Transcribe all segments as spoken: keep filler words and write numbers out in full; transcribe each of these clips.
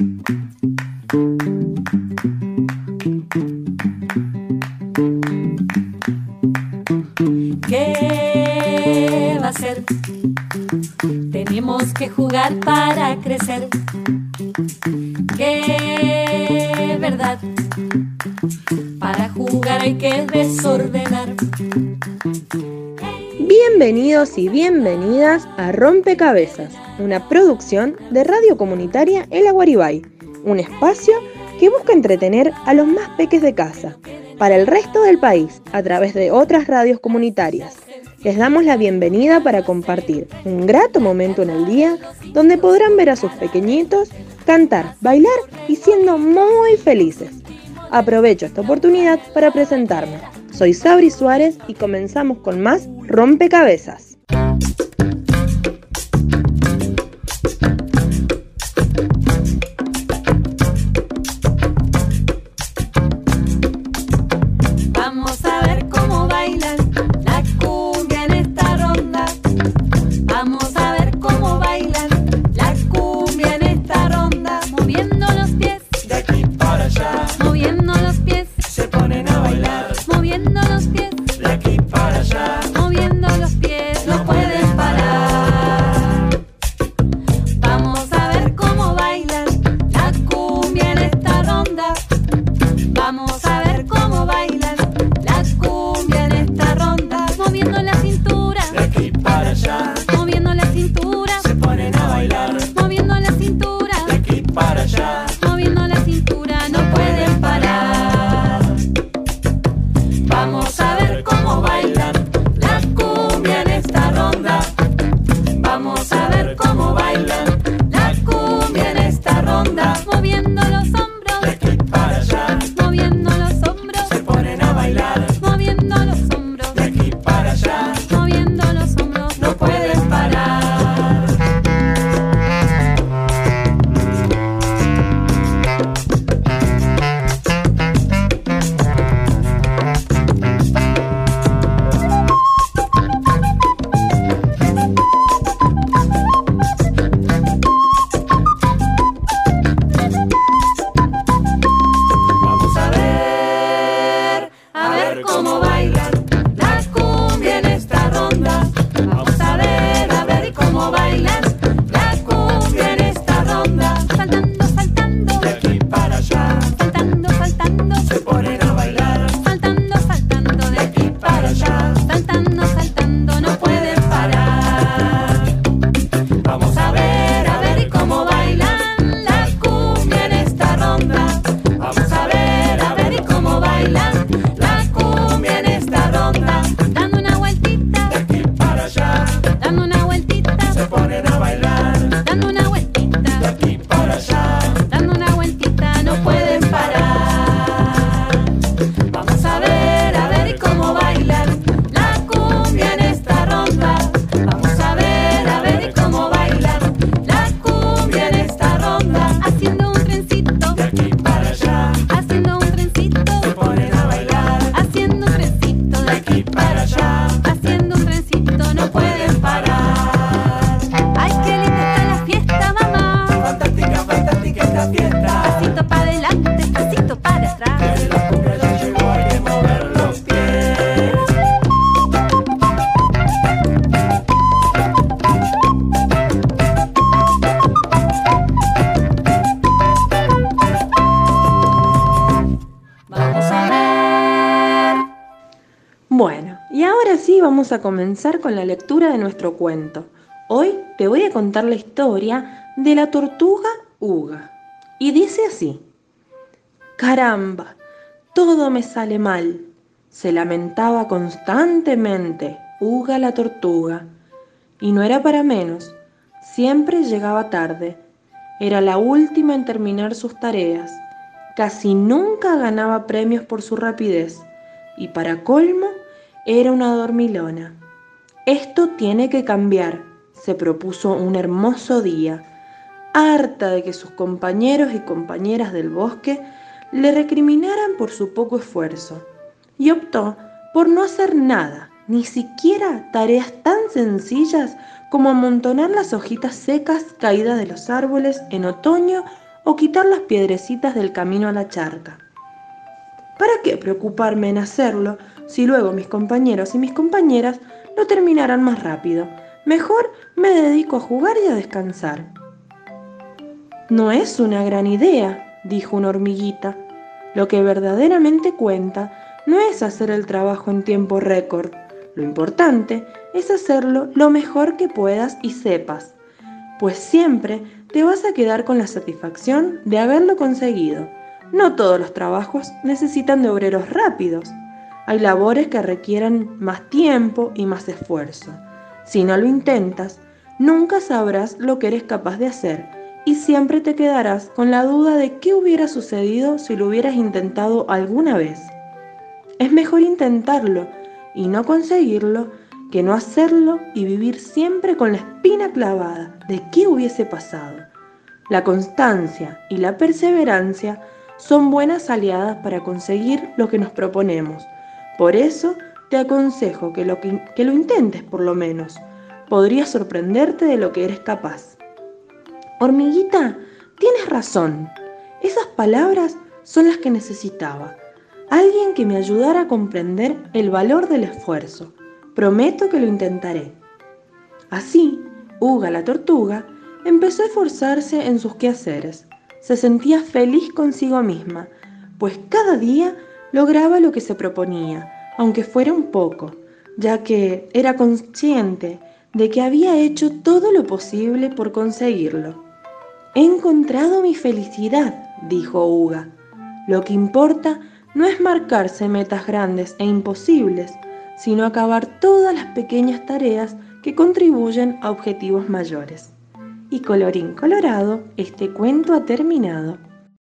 ¿Qué va a ser? Tenemos que jugar para crecer. ¿Qué verdad? Para jugar hay que desordenar. Bienvenidos y bienvenidas a Rompecabezas, una producción de Radio Comunitaria El Aguaribay, un espacio que busca entretener a los más peques de casa, para el resto del país, a través de otras radios comunitarias. Les damos la bienvenida para compartir un grato momento en el día, donde podrán ver a sus pequeñitos cantar, bailar y siendo muy felices. Aprovecho esta oportunidad para presentarme. Soy Sabri Suárez y comenzamos con más Rompecabezas. Vamos a ver cómo bailan la cumbia en esta ronda. Vamos a ver cómo bailan la cumbia en esta ronda. Moviendo los pies de aquí para allá, moviendo los pies, se ponen a bailar moviendo los pies, de aquí para allá. moviendo los pies, no pueden parar. Vamos a ver cómo bailan la cumbia en esta ronda. Vamos a ver cómo bailan la cumbia en esta ronda. Moviendo la cintura, De aquí para allá, moviendo la cintura, se ponen a bailar moviendo la cintura, de aquí para allá. moviendo la cintura, no pueden parar. Vamos a ver cómo bailan la cumbia en esta ronda. Vamos a ver cómo bailan la cumbia en esta ronda. Moviendo los De hombros, aquí para allá, moviendo los hombros, se ponen a bailar moviendo los hombros, de aquí para allá. moviendo los hombros, no pueden parar. Vamos a ver, a ver cómo bailan la cumbia en esta ronda. Vamos a ver, a ver cómo bailan la cumbia en esta ronda. Saltando, saltando, De aquí para allá, saltando, saltando, se ponen a bailar saltando, saltando, de aquí para allá. Saltando, saltando, no pueden parar. Vamos a ver, a ver cómo bailan la cumbia en esta ronda. Vamos a ver, a ver cómo bailan la cumbia en esta ronda. Dando una vueltita, de aquí para allá, dando una vueltita, se ponen a bailar dando una de vueltita, aquí para allá. dando una vueltita, no pueden parar. Vamos a ver, a ver cómo bailan la cumbia en esta ronda. Vamos a ver, a ver cómo bailan la cumbia en esta ronda. Haciendo un trencito, De aquí para allá, haciendo un trencito, se ponen a bailar haciendo un trencito, de aquí para allá. Haciendo un trencito, no pueden parar. Ay, qué linda está la fiesta, mamá. fantástica, fantástica esta fiesta. Pasito para adelante, pasito para atrás. Que la cumbia ya llegó, hay que mover los pies. Vamos a ver. Bueno, y ahora sí vamos a comenzar con la lectura de nuestro cuento. Hoy te voy a contar la historia de la tortuga Uga. Y dice así: «Caramba, todo me sale mal», se lamentaba constantemente Uga la tortuga. Y no era para menos, siempre llegaba tarde. Era la última en terminar sus tareas. Casi nunca ganaba premios por su rapidez. Y para colmo, era una dormilona. Esto tiene que cambiar, se propuso un hermoso día. Harta de que sus compañeros y compañeras del bosque le recriminaran por su poco esfuerzo, y optó por no hacer nada, ni siquiera tareas tan sencillas como amontonar las hojitas secas caídas de los árboles en otoño o quitar las piedrecitas del camino a la charca. ¿Para qué preocuparme en hacerlo si luego mis compañeros y mis compañeras lo terminarán más rápido? Mejor me dedico a jugar y a descansar. No es una gran idea, dijo una hormiguita. Lo que verdaderamente cuenta no es hacer el trabajo en tiempo récord. Lo importante es hacerlo lo mejor que puedas y sepas, pues siempre te vas a quedar con la satisfacción de haberlo conseguido. No todos los trabajos necesitan de obreros rápidos. Hay labores que requieren más tiempo y más esfuerzo. Si no lo intentas, nunca sabrás lo que eres capaz de hacer y siempre te quedarás con la duda de qué hubiera sucedido si lo hubieras intentado alguna vez. Es mejor intentarlo y no conseguirlo que no hacerlo y vivir siempre con la espina clavada de qué hubiese pasado. La constancia y la perseverancia son buenas aliadas para conseguir lo que nos proponemos. Por eso te aconsejo que lo, que, que lo intentes por lo menos. Podrías sorprenderte de lo que eres capaz. Hormiguita, tienes razón. Esas palabras son las que necesitaba. Alguien que me ayudara a comprender el valor del esfuerzo. Prometo que lo intentaré. Así, Uga la tortuga empezó a esforzarse en sus quehaceres. Se sentía feliz consigo misma, pues cada día lograba lo que se proponía, aunque fuera un poco, ya que era consciente de que había hecho todo lo posible por conseguirlo. He encontrado mi felicidad, dijo Uga. Lo que importa no es marcarse metas grandes e imposibles, sino acabar todas las pequeñas tareas que contribuyen a objetivos mayores. Y colorín colorado, este cuento ha terminado.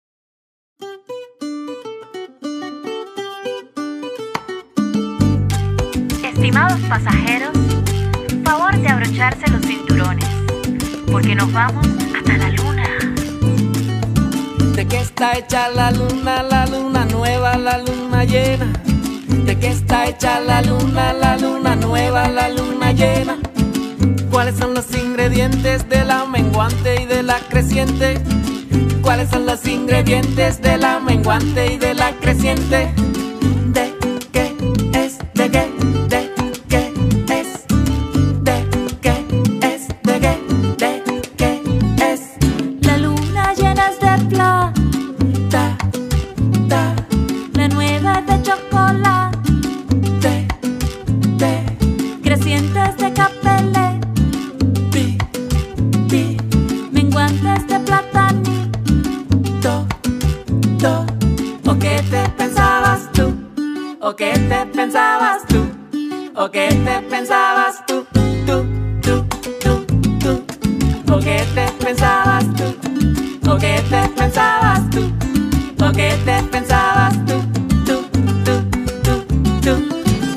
Estimados pasajeros, favor de abrocharse los cinturones, porque nos vamos hasta la luna. ¿De qué está hecha la luna, la luna nueva, la luna llena? ¿De qué está hecha la luna, la luna nueva, la luna llena? ¿Cuáles son los ingredientes de la menguante y de la creciente? ¿Cuáles son los ingredientes de la menguante y de la creciente? ¿De qué es? ¿De qué? ¿De qué es? ¿De qué es? ¿De qué? ¿De qué es? La luna llena es de plata, Da, la nueva es de chocolate, de, de, crecientes de capelé, pi, pi, menguantes de platanito. do, do. ¿O qué te pensabas tú? ¿O qué te pensabas tú? ¿O qué te pensabas tú? Tú, tú, tú, tú. ¿O qué te pensabas tú? ¿O qué te pensabas tú? ¿O qué te pensabas tú? Tú, tú, tú, tú.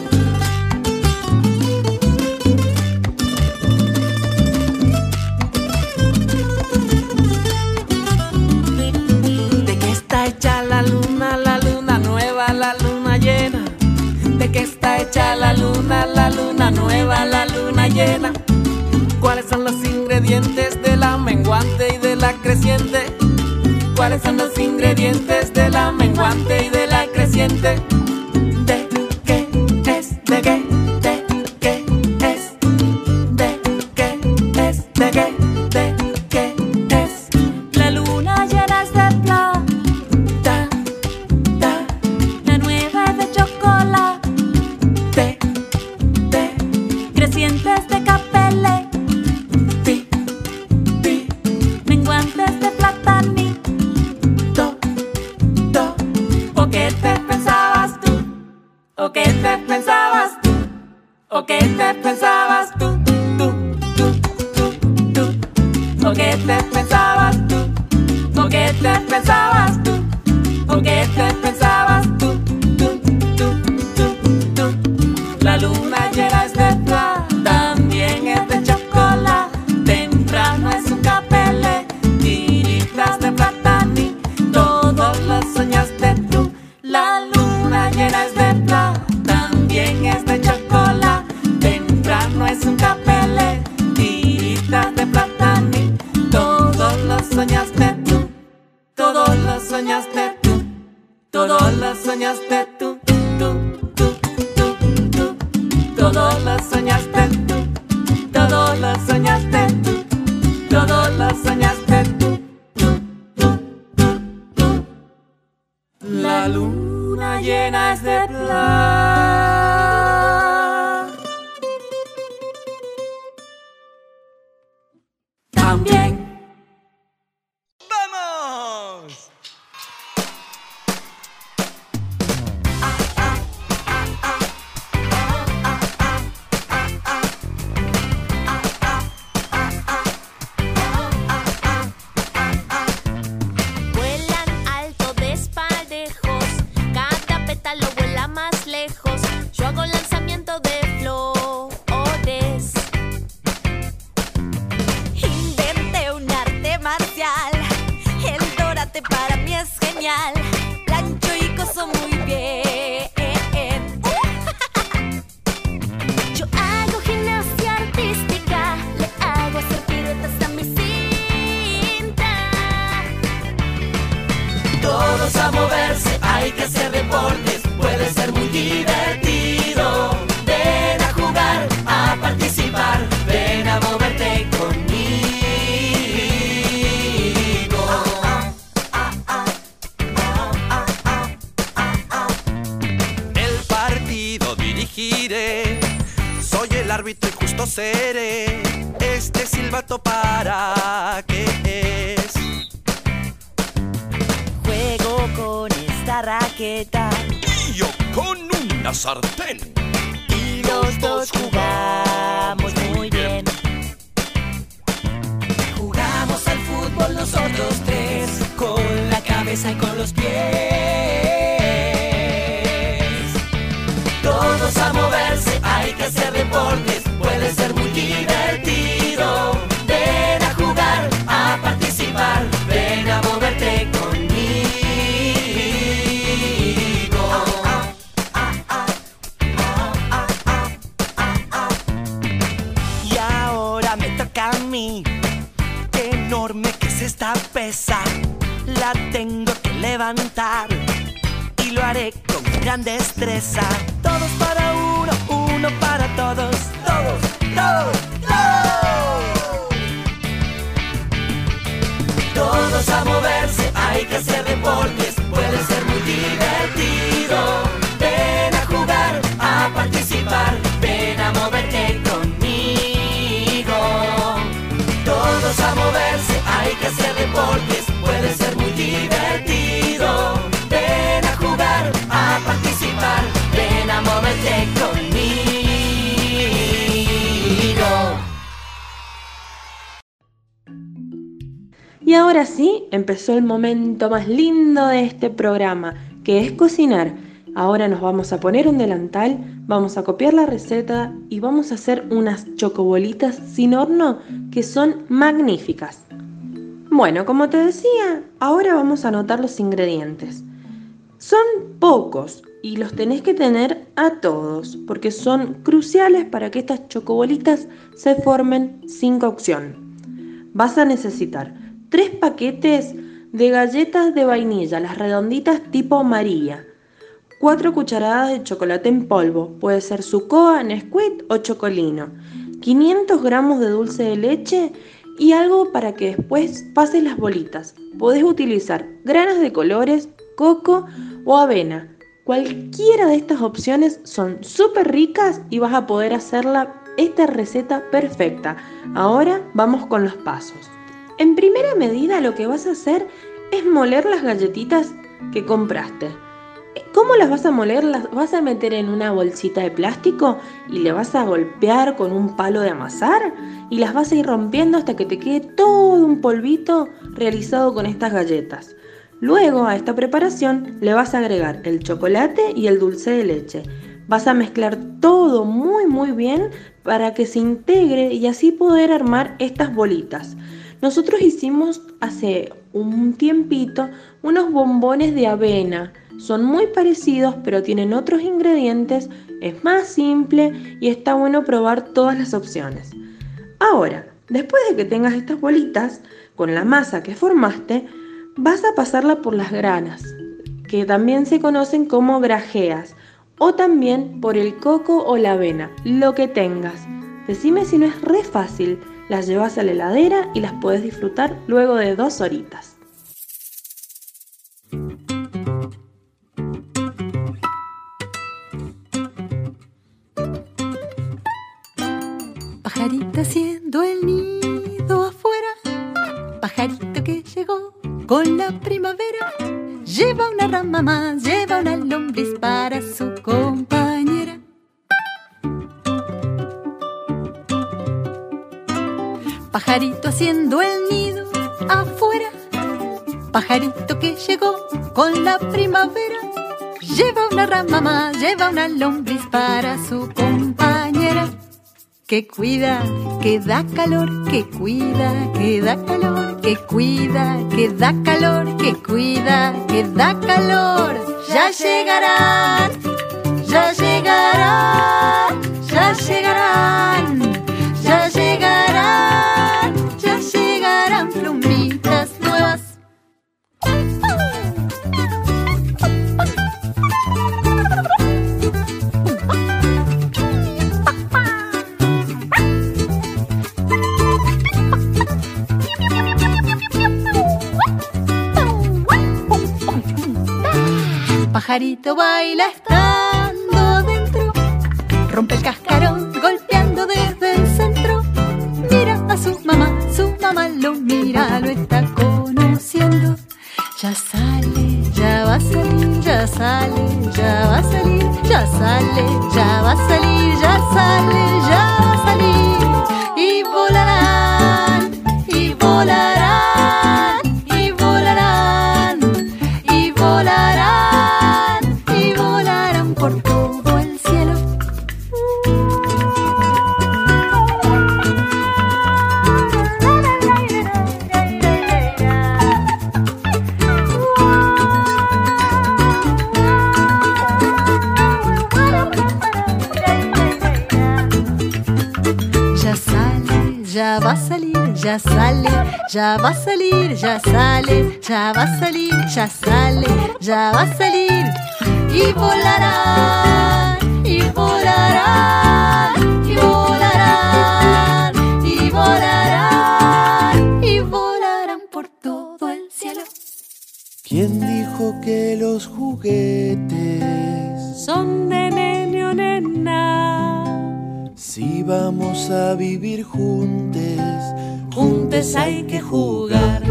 ¿De qué está hecha la luna, la luna nueva, la luna llena? ¿De qué está hecha la luna, la luna nueva, la luna llena? ¿Cuáles son los ingredientes de la menguante y de la creciente? ¿Cuáles son los ingredientes de la menguante y de la creciente? ¿De qué es? ¿De qué? ¿De qué es? ¿De qué es? ¿De qué? ¿De qué es? La luna llena es de plata, Da, da, la nueva es de chocolate, de, de, crecientes de capelé, pi, pi, menguantes de platanito. do, do. ¿O qué te pensabas tú? ¿O qué te pensabas tú? ¿O qué te pensabas tú? Tú, tú, tú, tú. ¿O qué te pensabas tú? ¿O qué te pensabas tú? ¿O qué te pensabas tú? Tú, tú, tú, tú. La luna llena es de plata, también es de chocolate. Temprano es un capelé, tiritas de platani, todo lo soñaste tú. La luna llena es de plata, también es de chocolate. Temprano es un capelé, tiritas de platani, todo lo soñaste tú. lo soñaste tú, todo lo soñaste tú, tú, tú, tú, tú, todo lo soñaste tú, todo lo soñaste tú, todo lo soñaste tú, tú, tú, tú, tú. La luna llena es de plata. También. ¡Vamos! Vuelan alto de espaldejos, cada pétalo vuela más lejos. Yo hago lanzamiento de flores. Inventé un arte marcial, el dorate para mí es genial. Plancho y coso muy bien. Yo hago gimnasia artística, le hago hacer piruetas a mi cinta. Todos a moverse, hay que hacer deportes, puede ser muy divertido. Ven a jugar, a participar, ven a moverte conmigo. El partido dirigiré, soy el árbitro y justo seré. Este silbato para qué es. Juego con esta raqueta Y yo con una sartén. y los dos jugamos muy bien. Jugamos al fútbol nosotros tres, con la cabeza y con los pies. Todos a moverse, hay que hacer deportes, puede ser muy divertido. Ven a jugar, a participar, ven a moverte conmigo. Y ahora me toca a mí. Qué enorme que es esta pesa. La tengo que levantar y lo haré con gran destreza. Todos para uno, uno para todos. Todos, todos, todos. Todos a moverse, hay que hacer deportes, puede ser muy divertido. Ven a jugar, a participar, ven a moverte conmigo. Todos a moverse, hay que hacer deportes, puede ser muy divertido. Ven a jugar, a participar, ven a moverte conmigo. Y ahora sí, empezó el momento más lindo de este programa, que es cocinar. Ahora nos vamos a poner un delantal, vamos a copiar la receta y vamos a hacer unas chocobolitas sin horno que son magníficas. Bueno, como te decía, ahora vamos a anotar los ingredientes. Son pocos y los tenés que tener a todos, porque son cruciales para que estas chocobolitas se formen sin cocción. Vas a necesitar tres paquetes de galletas de vainilla, las redonditas tipo María, cuatro cucharadas de chocolate en polvo, puede ser Sucoa, Nesquik o Chocolino, quinientos gramos de dulce de leche y algo para que después pases las bolitas. Podés utilizar granos de colores, coco o avena. Cualquiera de estas opciones son súper ricas y vas a poder hacerla esta receta perfecta. Ahora vamos con los pasos. En primera medida lo que vas a hacer es moler las galletitas que compraste. ¿Cómo las vas a moler? Las vas a meter en una bolsita de plástico y le vas a golpear con un palo de amasar y las vas a ir rompiendo hasta que te quede todo un polvito realizado con estas galletas. Luego a esta preparación le vas a agregar el chocolate y el dulce de leche. Vas a mezclar todo muy muy bien para que se integre y así poder armar estas bolitas. Nosotros hicimos hace un tiempito unos bombones de avena. Son muy parecidos, pero tienen otros ingredientes, es más simple y está bueno probar todas las opciones. Ahora, después de que tengas estas bolitas, con la masa que formaste, vas a pasarla por las granas, que también se conocen como grajeas, o también por el coco o la avena, lo que tengas. Decime si no es re fácil, las llevas a la heladera y las podés disfrutar luego de dos horitas. Pajarito haciendo el nido afuera, pajarito que llegó con la primavera, lleva una rama más, lleva una lombriz para su compañera. Pajarito haciendo el nido afuera, pajarito que llegó con la primavera, lleva una rama más, lleva una lombriz para su compañera. Que cuida, que da calor, que cuida, que da calor, que cuida, que da calor, que cuida, que da calor. Ya llegarán, ya llegarán, ya llegarán, ya llegarán, ya llegarán plumitas nuevas. Pajarito baila estando dentro, rompe el cascarón golpeando desde el centro. Mira a su mamá, su mamá lo mira, lo está conociendo. Ya sale, ya va a salir, ya sale, ya va a salir, ya sale, ya va a salir, ya sale, ya va a salir. Y volarán, y volarán, y volarán, y volarán, y volarán por todo el cielo. Ya va a salir, ya sale, ya va a salir, ya sale, ya va a salir, ya sale, ya va a salir. Y volarán, y volarán, y volarán, y volarán, y volarán por todo el cielo. ¿Quién dijo que los juguetes son de nene o nena? Si vamos a vivir juntos, Juntos hay que jugar.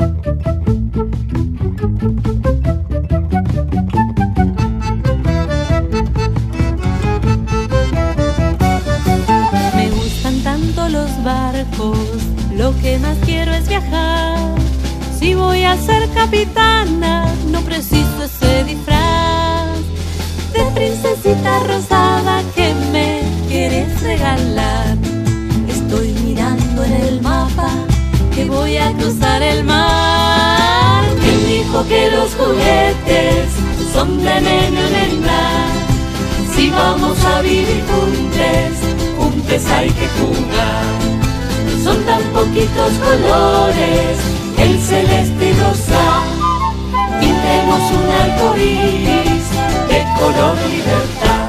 Me gustan tanto los barcos, lo que más quiero es viajar. Si voy a ser capitana, no preciso ese disfraz de princesita rosada que me quieres regalar. Estoy mirando en el mapa que voy a cruzar el mar. ¿Quién dijo que los juguetes son de nene o nena? Si vamos a vivir juntos, juntos hay que jugar. Son tan poquitos colores, el celeste y rosa. Pintemos un arco iris de color libertad.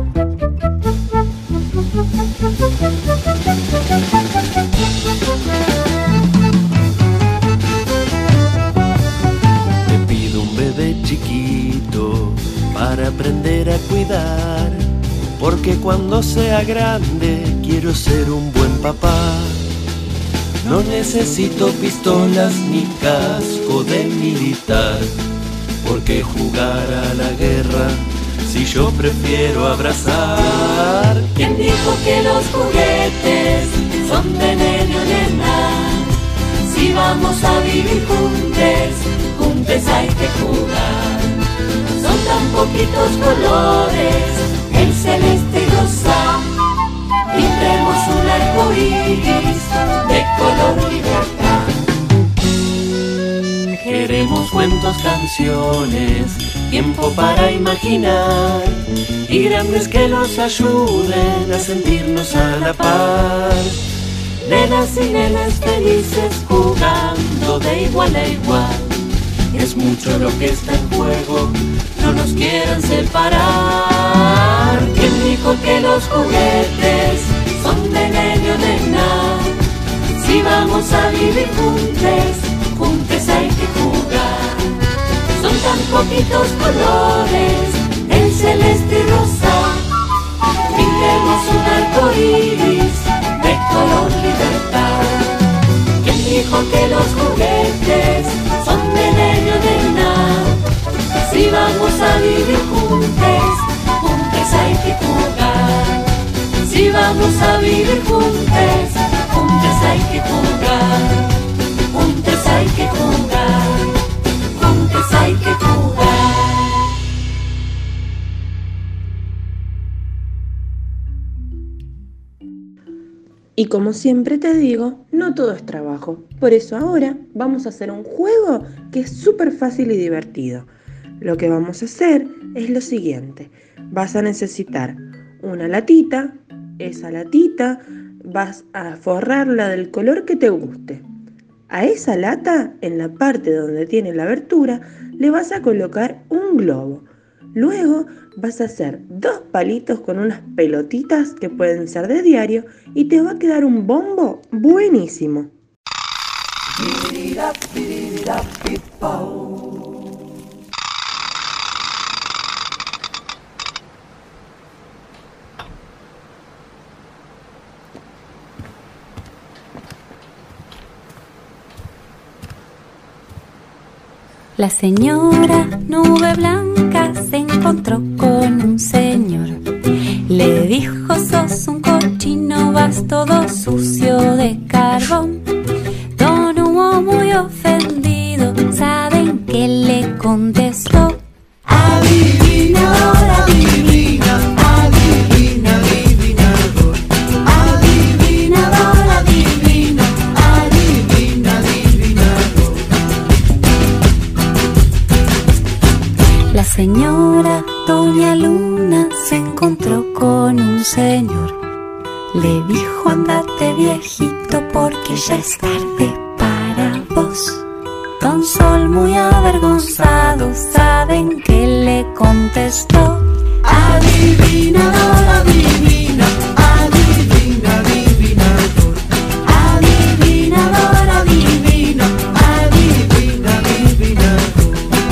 te pido un bebé chiquito para aprender a cuidar, porque cuando sea grande quiero ser un buen papá. No necesito pistolas ni casco de militar, porque jugar a la guerra si yo prefiero abrazar. ¿Quién dijo que los juguetes son de nene o nena? Si vamos a vivir juntos, juntos hay que jugar. Son tan poquitos colores, el celeste y rosa. Pintemos un arco iris de color libertad. Queremos cuentos, canciones, tiempo para imaginar, y grandes que nos ayuden a sentirnos a la par. Nenas y nenas felices jugando de igual a igual. Es mucho lo que está en juego, no nos quieran separar. ¿Quién dijo que los juguetes son de nene o de nada? Si vamos a vivir juntos, juntos hay que jugar. Son tan poquitos colores, el celeste y rosa. Pintemos un arco iris de color libertad. ¿Quién dijo que los juguetes son de nene o de nada? Si vamos a vivir juntos, juntos hay que jugar. Si vamos a vivir juntos, juntos hay que jugar. Juntos hay que jugar. Juntos hay que jugar. Y como siempre te digo, no todo es trabajo. Por eso ahora vamos a hacer un juego que es súper fácil y divertido. Lo que vamos a hacer es lo siguiente. Vas a necesitar una latita. Esa latita vas a forrarla del color que te guste. A esa lata, en la parte donde tiene la abertura, le vas a colocar un globo. Luego vas a hacer dos palitos con unas pelotitas que pueden ser de diario y te va a quedar un bombo buenísimo. La señora Nube Blanca se encontró con un señor. Le dijo: sos un cochino, vas todo sucio de carbón. Don Hugo, muy ofendido, ¿saben qué le contestó? Adivinador, adivina, adivina, adivinador. Adivinador, adivina, adivina, adivinador. La señora Doña Luna se encontró con un señor. Le dijo: andate viejito porque ya es tarde para vos. Don Sol, muy avergonzado, ¿saben qué le contestó? Adivinador, adivina, adivina, adivinador. Adivinador, adivina, adivina, adivinador.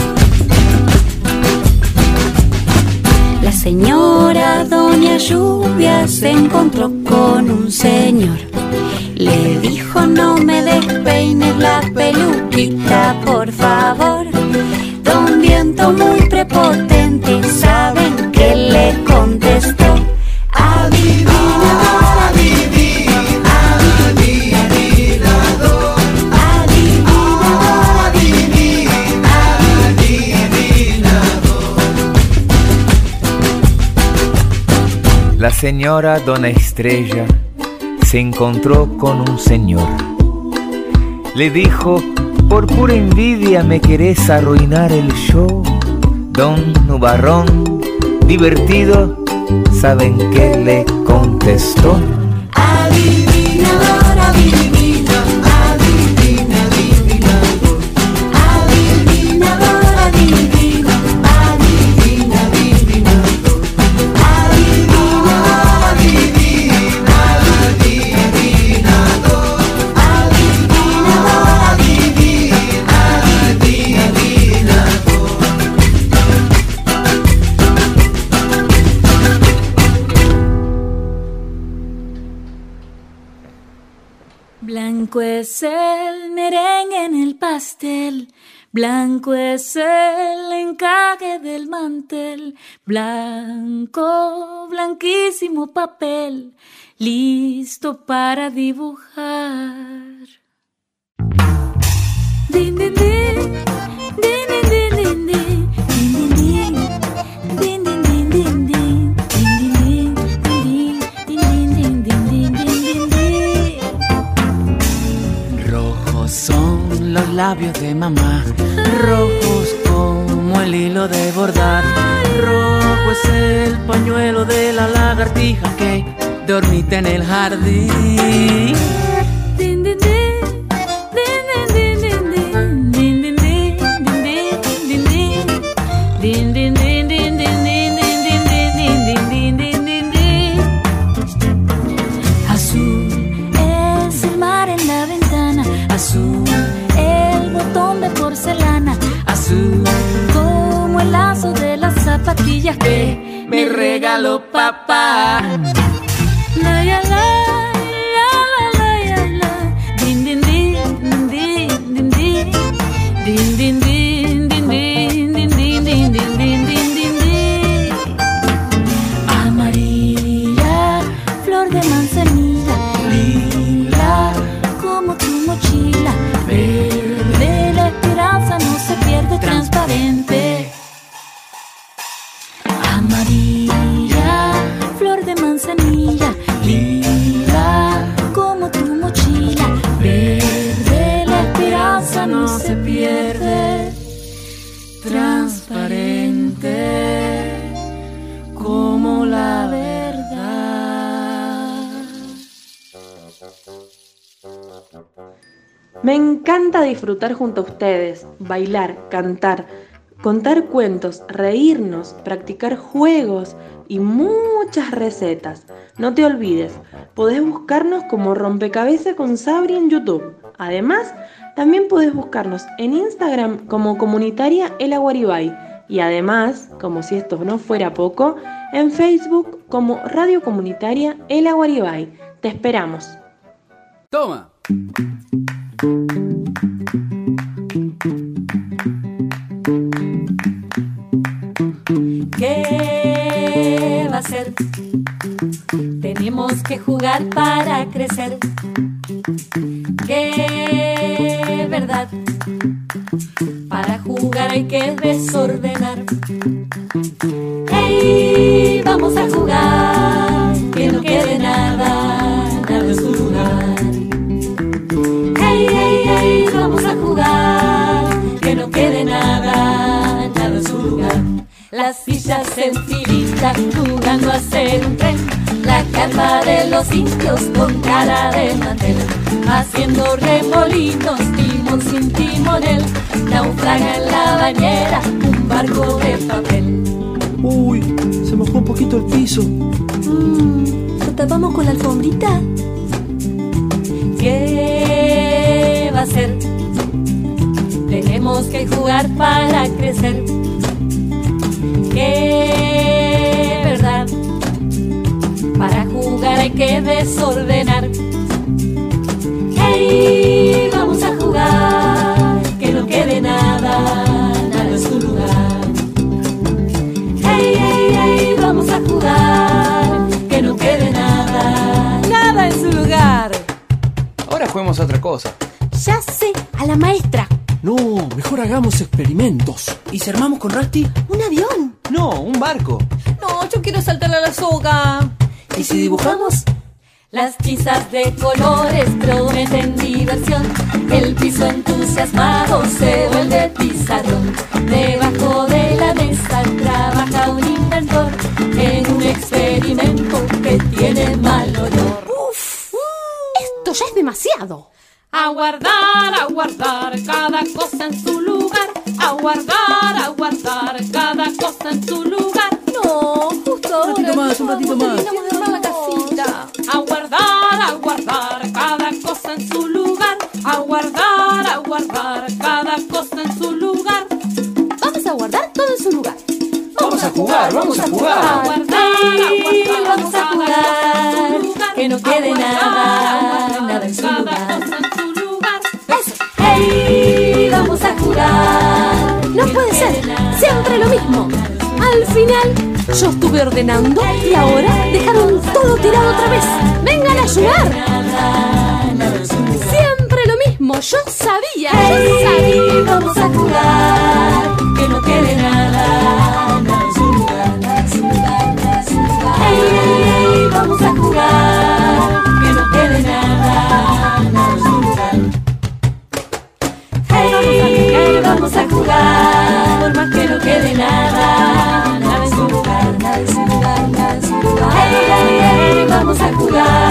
La señora Doña Lluvia se encontró con un señor. Le dijo: no me despeines la peluquita, por favor. Don Viento, muy prepotente, ¿saben qué le contestó? Adivinador, adivina, adivinador. Adivinador, adivina, adivinador. La señora Dona Estrella se encontró con un señor. Le dijo: por pura envidia me querés arruinar el show. Don Nubarrón, divertido, ¿saben qué le contestó? Adivinador, adivina, adivina, adivinador. Adivinador, adivina, adivina, adivinador. Adivinador, adivina, adivinador. Adivinador, adivina, adivinador. Blanco es el merengue en el pastel, blanco es el encaje del mantel, blanco, blanquísimo papel, listo para dibujar. Din, din, din, din, din, din, din, din, din, din, din, din, din, din. Son los labios de mamá, rojos como el hilo de bordar. Rojo es el pañuelo de la lagartija que dormita en el jardín. Din, din, din, din, din, din, din, din, din, din, din, din, din, zapatillas que me regaló papá. La, la, la, la, la, la, la. Din, din, din, din, din, din. Din, din, din, din, din, din, din, din, din, din, din, din, din. Amarilla, flor de manzanilla, lila, como tu mochila. Verde, la esperanza no se pierde, transparente. Amarilla, flor de manzanilla, lila, como tu mochila. Verde, la esperanza no se pierde, transparente como la verdad. Me encanta disfrutar junto a ustedes, bailar, cantar, contar cuentos, reírnos, practicar juegos y muchas recetas. No te olvides, podés buscarnos como Rompecabezas con Sabri en YouTube. Además, también podés buscarnos en Instagram como Comunitaria El Aguaribay. Y además, como si esto no fuera poco, en Facebook como Radio Comunitaria El Aguaribay. Te esperamos. Toma. ¿Qué va a ser? Tenemos que jugar para crecer. ¿Qué verdad? Para jugar hay que desordenar. ¡Hey! Vamos a jugar, que no quede nada, nada en su lugar. ¡Hey, hey, hey! Vamos a jugar, que no quede nada, nada en su lugar. Las sillas en filita jugando a ser un tren. La carpa de los indios con cara de mantel, haciendo remolinos, timón sin timonel. Naufraga en la bañera un barco de papel. Uy, se mojó un poquito el piso. Mm, ¿lo tapamos con la alfombrita? ¿Qué va a ser? Tenemos que jugar para crecer. ¿Qué verdad? Para jugar hay que desordenar. ¡Hey! Vamos a jugar, que no quede nada, nada en su lugar. ¡Hey, hey, hey! Vamos a jugar, que no quede nada, nada en su lugar. Ahora juguemos a otra cosa. Ya sé, a la maestra. No, mejor hagamos experimentos. ¿Y si armamos con Rusty? ¿Un avión? No, un barco. No, yo quiero saltar a la soga. ¿Y si dibujamos? Las tizas de colores prometen diversión. El piso entusiasmado se vuelve pizarrón. Debajo de la mesa trabaja un inventor en un experimento que tiene mal olor. ¡Uf! Esto ya es demasiado. A guardar, a guardar cada cosa en su lugar. A guardar, a guardar cada cosa en su lugar. No, justo ahora. Un ratito más, un ratito más. Terminamos de armar la casita. A guardar, a guardar cada cosa en su lugar. A guardar, a guardar cada cosa en su lugar. Vamos a guardar todo en su lugar. Vamos a jugar, vamos a jugar. A guardar, a guardar, vamos a jugar, que no quede nada, nada en su lugar. ¡Hey! Vamos a jugar. No puede ser, siempre lo mismo. Al final, yo estuve ordenando y ahora dejaron todo tirado otra vez. ¡Vengan a ayudar! Siempre lo mismo, yo sabía, yo sabía. Vamos a jugar, que no quede nada, nada en su lugar, nada en su lugar, nada en su lugar. ¡Hey! Vamos a jugar, que no quede nada, nada en su lugar. ¡Hey! Vamos a jugar, por más que no quede nada, nada en su lugar, nada en su lugar, nada en su lugar. ¡Hey! Vamos a jugar.